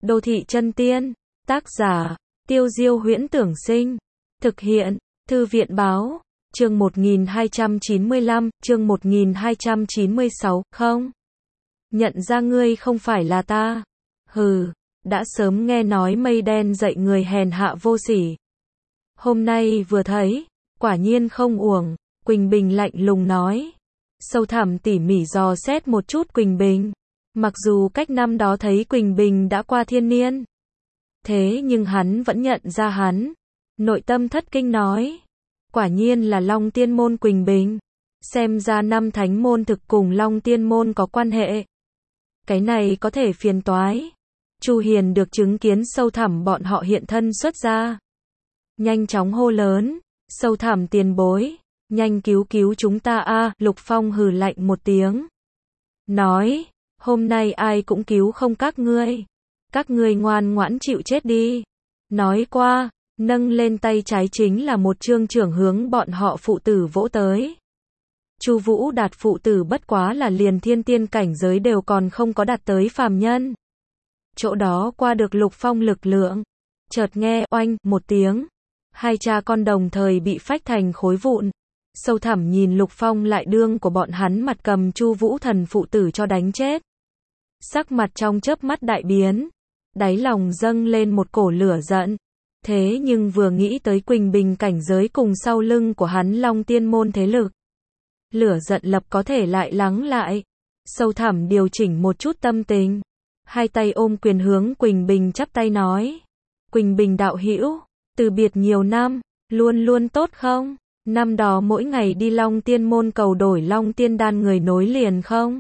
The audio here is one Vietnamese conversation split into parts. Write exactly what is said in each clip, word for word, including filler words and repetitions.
Đô thị chân tiên, tác giả, Tiêu Diêu Huyễn Tưởng Sinh, thực hiện, Thư viện Báo, chương một nghìn hai trăm chín mươi lăm, chương một nghìn hai trăm chín mươi sáu, không. Nhận ra ngươi không phải là ta. Hừ, đã sớm nghe nói mây đen dạy người hèn hạ vô sỉ. Hôm nay vừa thấy, quả nhiên không uổng, Quỳnh Bình lạnh lùng nói. Sâu thẳm tỉ mỉ dò xét một chút Quỳnh Bình. Mặc dù cách năm đó thấy Quỳnh Bình đã qua thiên niên. Thế nhưng hắn vẫn nhận ra hắn. Nội tâm thất kinh nói. Quả nhiên là Long Tiên Môn Quỳnh Bình. Xem ra năm thánh môn thực cùng Long Tiên Môn có quan hệ. Cái này có thể phiền toái. Chu Hiền được chứng kiến sâu thẳm bọn họ hiện thân xuất ra. Nhanh chóng hô lớn. Sâu thẳm tiền bối. Nhanh cứu cứu chúng ta a. Lục Phong hừ lạnh một tiếng. Nói. Hôm nay ai cũng cứu không các ngươi. Các ngươi ngoan ngoãn chịu chết đi. Nói qua, nâng lên tay trái chính là một chương trưởng hướng bọn họ phụ tử vỗ tới. Chu Vũ Đạt phụ tử bất quá là liền thiên tiên cảnh giới đều còn không có đạt tới phàm nhân. Chỗ đó qua được Lục Phong lực lượng. Chợt nghe oanh một tiếng. Hai cha con đồng thời bị phách thành khối vụn. Sâu thẳm nhìn Lục Phong lại đương của bọn hắn mặt cầm Chu Vũ Thần phụ tử cho đánh chết. Sắc mặt trong chớp mắt đại biến, đáy lòng dâng lên một cổ lửa giận. Thế nhưng vừa nghĩ tới Quỳnh Bình cảnh giới cùng sau lưng của hắn Long Tiên Môn thế lực, lửa giận lập có thể lại lắng lại. Sâu thẳm điều chỉnh một chút tâm tình, hai tay ôm quyền hướng Quỳnh Bình chắp tay nói. Quỳnh Bình đạo hữu, từ biệt nhiều năm, luôn luôn tốt không? Năm đó mỗi ngày đi Long Tiên Môn cầu đổi Long Tiên đan người nối liền không?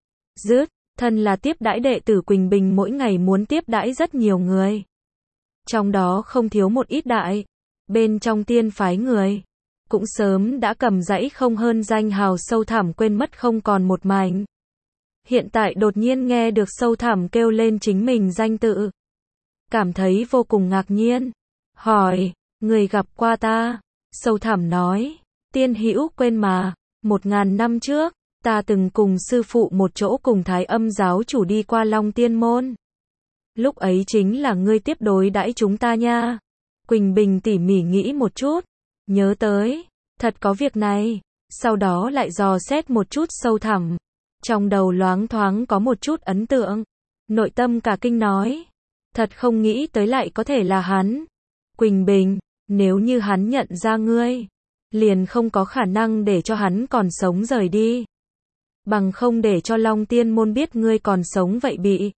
Dứt. Thân là tiếp đãi đệ tử Quỳnh Bình mỗi ngày muốn tiếp đãi rất nhiều người. Trong đó không thiếu một ít đại. Bên trong tiên phái người. Cũng sớm đã cầm dãy không hơn danh hào sâu thẳm quên mất không còn một mảnh. Hiện tại đột nhiên nghe được sâu thẳm kêu lên chính mình danh tự. Cảm thấy vô cùng ngạc nhiên. Hỏi, người gặp qua ta? Sâu thẳm nói, tiên hữu quên mà, một ngàn năm trước. Ta từng cùng sư phụ một chỗ cùng Thái Âm giáo chủ đi qua Long Tiên Môn. Lúc ấy chính là ngươi tiếp đối đãi chúng ta nha. Quỳnh Bình tỉ mỉ nghĩ một chút. Nhớ tới. Thật có việc này. Sau đó lại dò xét một chút sâu thẳm. Trong đầu loáng thoáng có một chút ấn tượng. Nội tâm cả kinh nói. Thật không nghĩ tới lại có thể là hắn. Quỳnh Bình, nếu như hắn nhận ra ngươi, liền không có khả năng để cho hắn còn sống rời đi. Bằng không để cho Long Tiên Môn biết ngươi còn sống vậy bị.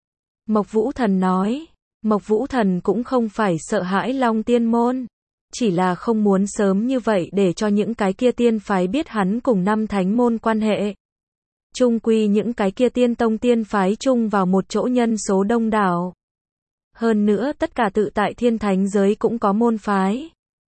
Mộc Vũ Thần nói. Mộc Vũ Thần cũng không phải sợ hãi Long Tiên Môn. Chỉ là không muốn sớm như vậy để cho những cái kia tiên phái biết hắn cùng năm thánh môn quan hệ. Chung quy những cái kia tiên tông tiên phái chung vào một chỗ nhân số đông đảo. Hơn nữa tất cả tự tại thiên thánh giới cũng có môn phái.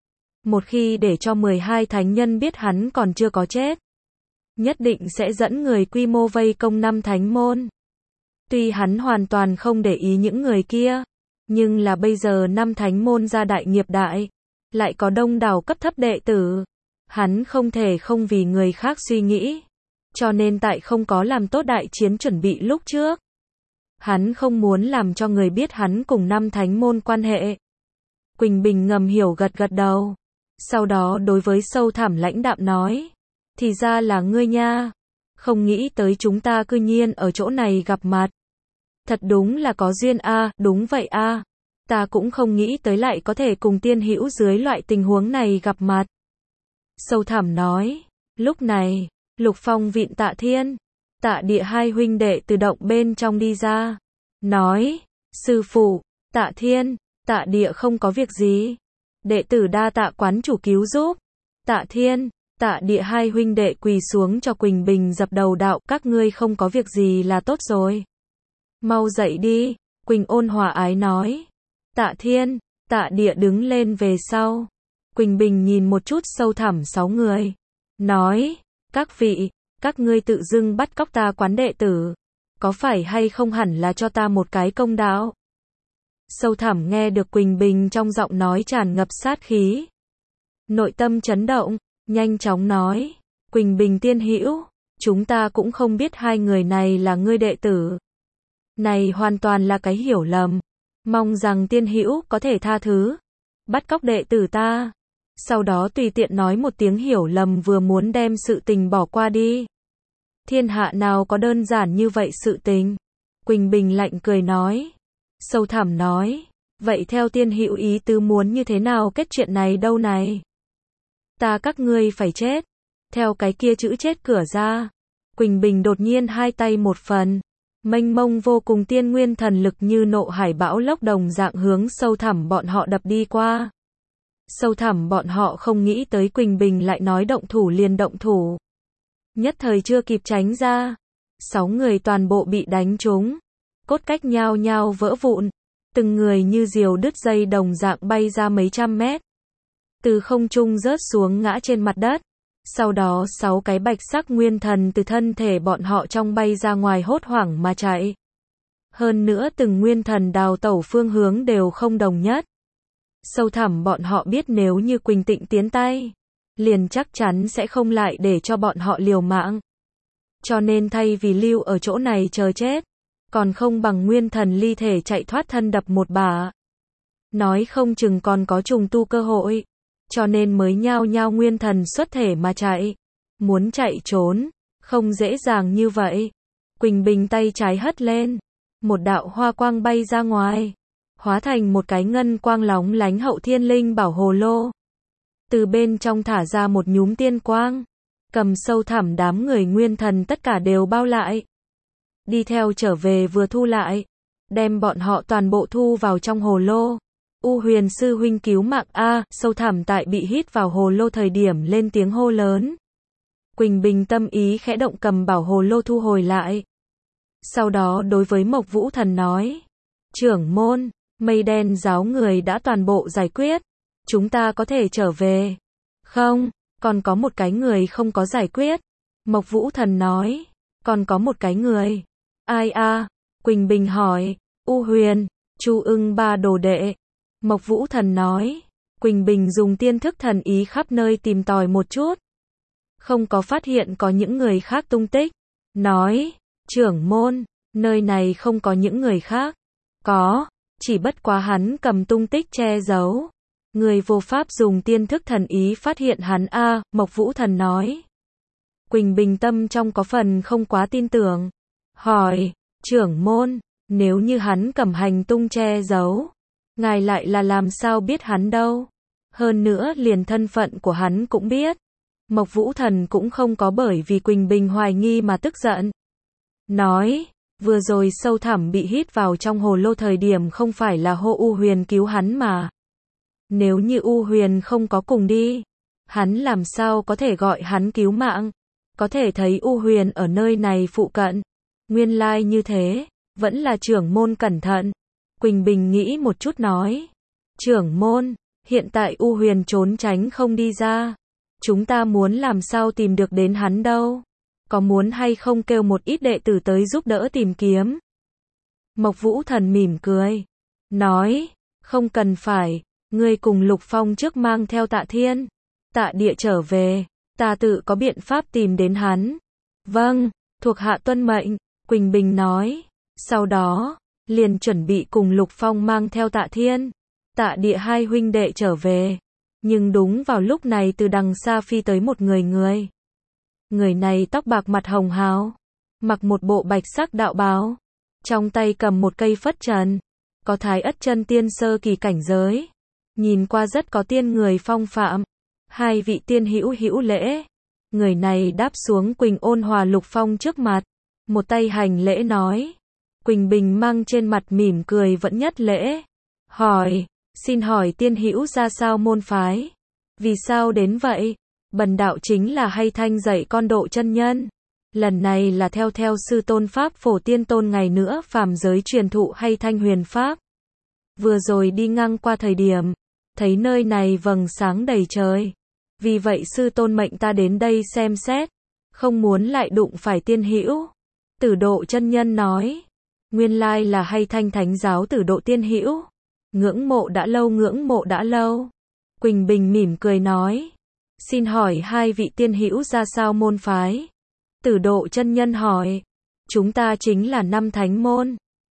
Một khi để cho mười hai thánh nhân biết hắn còn chưa có chết, nhất định sẽ dẫn người quy mô vây công năm thánh môn. Tuy hắn hoàn toàn không để ý những người kia, nhưng là bây giờ năm thánh môn gia đại nghiệp đại, lại có đông đảo cấp thấp đệ tử. Hắn không thể không vì người khác suy nghĩ, cho nên tại không có làm tốt đại chiến chuẩn bị lúc trước. Hắn không muốn làm cho người biết hắn cùng năm thánh môn quan hệ. Quỳnh Bình ngầm hiểu gật gật đầu. Sau đó đối với sâu thẳm lãnh đạm nói. Thì ra là ngươi nha. Không nghĩ tới chúng ta cư nhiên ở chỗ này gặp mặt. Thật đúng là có duyên a. À, đúng vậy a. À. Ta cũng không nghĩ tới lại có thể cùng tiên hữu dưới loại tình huống này gặp mặt. Sâu thẳm nói. Lúc này, Lục Phong vịn Tạ Thiên, Tạ Địa hai huynh đệ từ động bên trong đi ra. Nói, sư phụ, Tạ Thiên, Tạ Địa không có việc gì. Đệ tử đa tạ quán chủ cứu giúp. Tạ Thiên, Tạ Địa hai huynh đệ quỳ xuống cho Quỳnh Bình dập đầu đạo, các ngươi không có việc gì là tốt rồi. Mau dậy đi, Quỳnh ôn hòa ái nói. Tạ Thiên, Tạ Địa đứng lên về sau. Quỳnh Bình nhìn một chút sâu thẳm sáu người. Nói, các vị, các ngươi tự dưng bắt cóc ta quán đệ tử. Có phải hay không hẳn là cho ta một cái công đạo? Sâu thẳm nghe được Quỳnh Bình trong giọng nói tràn ngập sát khí. Nội tâm chấn động. Nhanh chóng nói, Quỳnh Bình tiên hữu, chúng ta cũng không biết hai người này là ngươi đệ tử. Này hoàn toàn là cái hiểu lầm. Mong rằng tiên hữu có thể tha thứ. Bắt cóc đệ tử ta. Sau đó tùy tiện nói một tiếng hiểu lầm vừa muốn đem sự tình bỏ qua đi. Thiên hạ nào có đơn giản như vậy sự tình. Quỳnh Bình lạnh cười nói. Sâu thẳm nói. Vậy theo tiên hữu ý tứ muốn như thế nào kết chuyện này đâu này? Ta các ngươi phải chết. Theo cái kia chữ chết cửa ra. Quỳnh Bình đột nhiên hai tay một phần. Mênh mông vô cùng tiên nguyên thần lực như nộ hải bão lốc đồng dạng hướng Sâu thẳm bọn họ đập đi qua. Sâu thẳm bọn họ không nghĩ tới Quỳnh Bình lại nói động thủ liền động thủ. Nhất thời chưa kịp tránh ra. Sáu người toàn bộ bị đánh trúng. Cốt cách nhao nhao vỡ vụn. Từng người như diều đứt dây đồng dạng bay ra mấy trăm mét. Từ không trung rớt xuống ngã trên mặt đất. Sau đó sáu cái bạch sắc nguyên thần từ thân thể bọn họ trong bay ra ngoài hốt hoảng mà chạy. Hơn nữa từng nguyên thần đào tẩu phương hướng đều không đồng nhất. Sâu thẳm bọn họ biết nếu như Quỳnh Tịnh tiến tay, liền chắc chắn sẽ không lại để cho bọn họ liều mạng. Cho nên thay vì lưu ở chỗ này chờ chết, còn không bằng nguyên thần ly thể chạy thoát thân đập một bả. Nói không chừng còn có trùng tu cơ hội. Cho nên mới nhao nhao nguyên thần xuất thể mà chạy. Muốn chạy trốn, không dễ dàng như vậy. Quỳnh Bình tay trái hất lên. Một đạo hoa quang bay ra ngoài. Hóa thành một cái ngân quang lóng lánh hậu thiên linh bảo hồ lô. Từ bên trong thả ra một nhúm tiên quang. Cầm Sâu thẳm đám người nguyên thần tất cả đều bao lại. Đi theo trở về vừa thu lại. Đem bọn họ toàn bộ thu vào trong hồ lô. U Huyền sư huynh cứu mạng a. Sâu thẳm tại bị hít vào hồ lô thời điểm lên tiếng hô lớn. Quỳnh Bình tâm ý khẽ động cầm bảo hồ lô thu hồi lại. Sau đó đối với Mộc Vũ Thần nói. Trưởng môn, mây đen giáo người đã toàn bộ giải quyết. Chúng ta có thể trở về. Không, còn có một cái người không có giải quyết. Mộc Vũ Thần nói. Còn có một cái người. Ai a? Quỳnh Bình hỏi. U Huyền, Chu Ưng ba đồ đệ. Mộc Vũ Thần nói. Quỳnh Bình dùng tiên thức thần ý khắp nơi tìm tòi một chút. Không có phát hiện có những người khác tung tích. Nói. Trưởng môn, nơi này không có những người khác. Có, chỉ bất quá hắn cầm tung tích che giấu. Người vô pháp dùng tiên thức thần ý phát hiện hắn a. Mộc Vũ Thần nói. Quỳnh Bình tâm trong có phần không quá tin tưởng. Hỏi. Trưởng môn, nếu như hắn cầm hành tung che giấu, ngài lại là làm sao biết hắn đâu? Hơn nữa liền thân phận của hắn cũng biết. Mộc Vũ Thần cũng không có bởi vì Quỳnh Bình hoài nghi mà tức giận. Nói, vừa rồi Sâu thẳm bị hít vào trong hồ lô thời điểm không phải là hô U Huyền cứu hắn mà. Nếu như U Huyền không có cùng đi, hắn làm sao có thể gọi hắn cứu mạng? Có thể thấy U Huyền ở nơi này phụ cận. Nguyên lai như thế, vẫn là trưởng môn cẩn thận. Quỳnh Bình nghĩ một chút nói. Trưởng môn, hiện tại U Huyền trốn tránh không đi ra. Chúng ta muốn làm sao tìm được đến hắn đâu? Có muốn hay không kêu một ít đệ tử tới giúp đỡ tìm kiếm? Mộc Vũ Thần mỉm cười. Nói, không cần phải, ngươi cùng Lục Phong trước mang theo Tạ Thiên. Tạ Địa trở về, ta tự có biện pháp tìm đến hắn. Vâng, thuộc hạ tuân mệnh, Quỳnh Bình nói. Sau đó, liền chuẩn bị cùng Lục Phong mang theo Tạ Thiên, Tạ Địa hai huynh đệ trở về. Nhưng đúng vào lúc này từ đằng xa phi tới một người người. Người này tóc bạc mặt hồng hào, mặc một bộ bạch sắc đạo bào, trong tay cầm một cây phất trần, có thái ất chân tiên sơ kỳ cảnh giới, nhìn qua rất có tiên người phong phạm. Hai vị tiên hữu hữu lễ. Người này đáp xuống Quỳnh ôn hòa Lục Phong trước mặt, một tay hành lễ nói. Quỳnh Bình mang trên mặt mỉm cười vẫn nhất lễ. Hỏi, xin hỏi tiên hữu ra sao môn phái? Vì sao đến vậy? Bần đạo chính là Hay Thanh dạy con độ chân nhân. Lần này là theo theo sư tôn Pháp Phổ Tiên Tôn ngày nữa phàm giới truyền thụ Hay Thanh huyền Pháp. Vừa rồi đi ngang qua thời điểm, thấy nơi này vầng sáng đầy trời. Vì vậy sư tôn mệnh ta đến đây xem xét, không muốn lại đụng phải tiên hữu. Tử Độ chân nhân nói, nguyên lai là Hay Thanh thánh giáo Tử Độ tiên hữu. Ngưỡng mộ đã lâu ngưỡng mộ đã lâu. Quỳnh Bình mỉm cười nói, xin hỏi hai vị tiên hữu ra sao môn phái? Tử Độ chân nhân hỏi, chúng ta chính là năm thánh môn.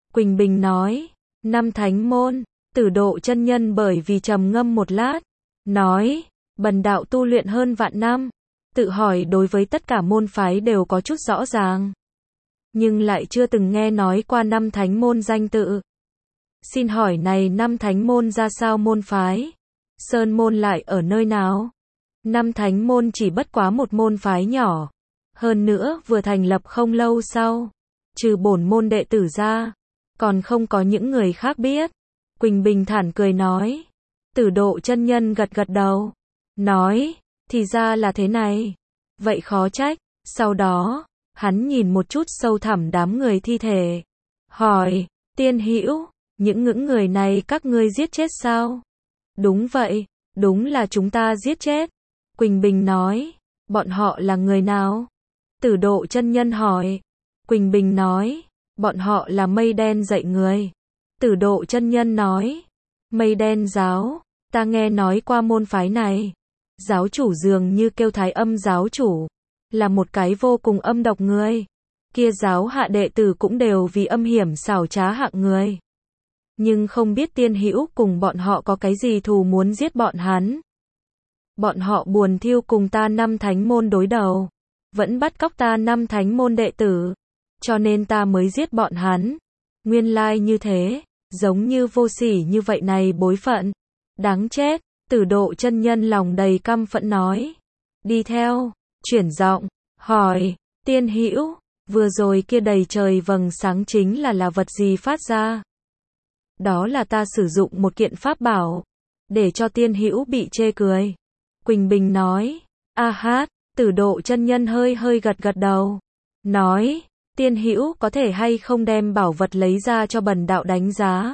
Quỳnh Bình nói, năm thánh môn. Tử Độ chân nhân bởi vì trầm ngâm một lát, nói, bần đạo tu luyện hơn vạn năm, tự hỏi đối với tất cả môn phái đều có chút rõ ràng, nhưng lại chưa từng nghe nói qua năm thánh môn danh tự. Xin hỏi này năm thánh môn ra sao môn phái? Sơn môn lại ở nơi nào? Năm thánh môn chỉ bất quá một môn phái nhỏ, hơn nữa vừa thành lập không lâu sau, trừ bổn môn đệ tử ra, còn không có những người khác biết. Quỳnh Bình thản cười nói. Tử Độ chân nhân gật gật đầu, nói, thì ra là thế này, vậy khó trách. Sau đó, hắn nhìn một chút sâu thẳm đám người thi thể, hỏi, Tiên Hữu, những những người này các ngươi giết chết sao? Đúng vậy, đúng là chúng ta giết chết. Quỳnh Bình nói, bọn họ là người nào? Tử Độ chân nhân hỏi. Quỳnh Bình nói, bọn họ là Mây Đen dạy người. Tử Độ chân nhân nói, Mây Đen giáo, ta nghe nói qua môn phái này. Giáo chủ dường như kêu Thái Âm giáo chủ, là một cái vô cùng âm độc người. Kia giáo hạ đệ tử cũng đều vì âm hiểm xảo trá hạng người. Nhưng không biết Tiên Hữu cùng bọn họ có cái gì thù muốn giết bọn hắn. Bọn họ buồn thiêu cùng ta năm thánh môn đối đầu, vẫn bắt cóc ta năm thánh môn đệ tử, cho nên ta mới giết bọn hắn. Nguyên lai như thế, giống như vô sỉ như vậy này bối phận. Đáng chết. Tử Độ chân nhân lòng đầy căm phẫn nói. Đi theo, chuyển giọng, hỏi, Tiên Hữu, vừa rồi kia đầy trời vầng sáng chính là là vật gì phát ra? Đó là ta sử dụng một kiện pháp bảo, để cho Tiên Hữu bị chê cười. Quỳnh Bình nói. A hát. Tử Độ chân nhân hơi hơi gật gật đầu, nói, Tiên Hữu có thể hay không đem bảo vật lấy ra cho bần đạo đánh giá.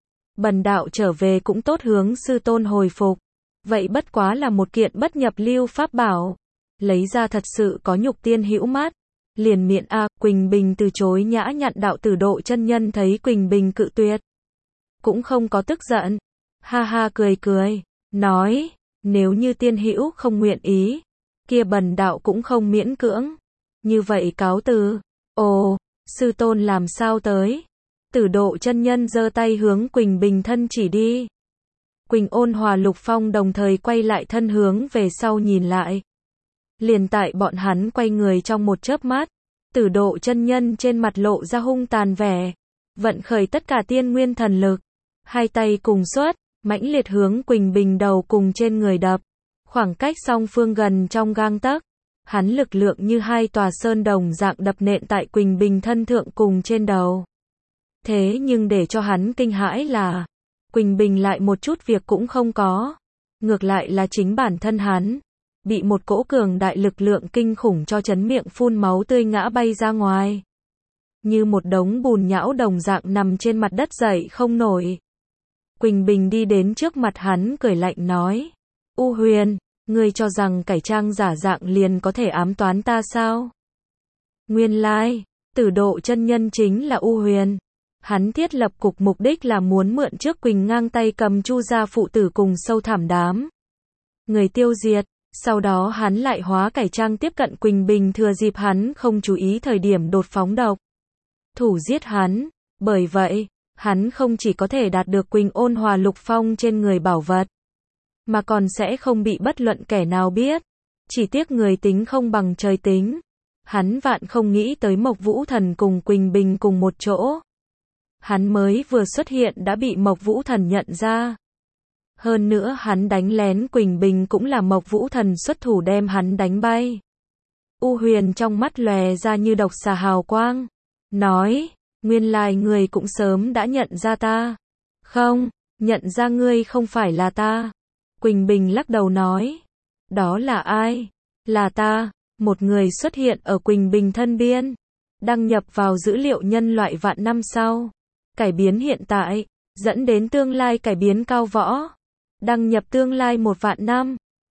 Bần đạo trở về cũng tốt hướng sư tôn hồi phục. Vậy bất quá là một kiện bất nhập lưu pháp bảo, lấy ra thật sự có nhục Tiên Hữu mắt. Liền miệng a. Quỳnh Bình từ chối nhã nhặn. Đạo Tử Độ chân nhân thấy Quỳnh Bình cự tuyệt, cũng không có tức giận, ha ha cười cười, nói, nếu như Tiên Hữu không nguyện ý, kia bần đạo cũng không miễn cưỡng. Như vậy cáo từ. Ồ, sư tôn làm sao tới? Tử Độ chân nhân giơ tay hướng Quỳnh Bình thân chỉ đi. Quỳnh Ôn Hòa Lục Phong đồng thời quay lại thân hướng về sau nhìn lại. Liền tại bọn hắn quay người trong một chớp mắt, Tử Độ chân nhân trên mặt lộ ra hung tàn vẻ, vận khởi tất cả tiên nguyên thần lực, hai tay cùng xuất, mãnh liệt hướng Quỳnh Bình đầu cùng trên người đập. Khoảng cách song phương gần trong gang tấc, hắn lực lượng như hai tòa sơn đồng dạng đập nện tại Quỳnh Bình thân thượng cùng trên đầu. Thế nhưng để cho hắn kinh hãi là, Quỳnh Bình lại một chút việc cũng không có. Ngược lại là chính bản thân hắn, bị một cỗ cường đại lực lượng kinh khủng cho chấn miệng phun máu tươi ngã bay ra ngoài. Như một đống bùn nhão đồng dạng nằm trên mặt đất dậy không nổi. Quỳnh Bình đi đến trước mặt hắn cười lạnh nói. U Huyền, ngươi cho rằng cải trang giả dạng liền có thể ám toán ta sao? Nguyên lai, Tử Độ chân nhân chính là U Huyền. Hắn thiết lập cục mục đích là muốn mượn trước Quỳnh ngang tay cầm Chu gia phụ tử cùng sâu thẳm đám người tiêu diệt, sau đó hắn lại hóa cải trang tiếp cận Quỳnh Bình, thừa dịp hắn không chú ý thời điểm đột phóng độc thủ giết hắn. Bởi vậy, hắn không chỉ có thể đạt được Quỳnh Ôn Hòa Lục Phong trên người bảo vật, mà còn sẽ không bị bất luận kẻ nào biết. Chỉ tiếc người tính không bằng trời tính. Hắn vạn không nghĩ tới Mộc Vũ Thần cùng Quỳnh Bình cùng một chỗ. Hắn mới vừa xuất hiện đã bị Mộc Vũ Thần nhận ra. Hơn nữa hắn đánh lén Quỳnh Bình cũng là Mộc Vũ Thần xuất thủ đem hắn đánh bay. U Huyền trong mắt lòe ra như độc xà hào quang, nói, nguyên lai người cũng sớm đã nhận ra ta. Không, nhận ra ngươi không phải là ta. Quỳnh Bình lắc đầu nói, đó là ai? Là ta, một người xuất hiện ở Quỳnh Bình thân biên, đăng nhập vào dữ liệu nhân loại vạn năm sau, cải biến hiện tại, dẫn đến tương lai cải biến cao võ, đăng nhập tương lai một vạn năm.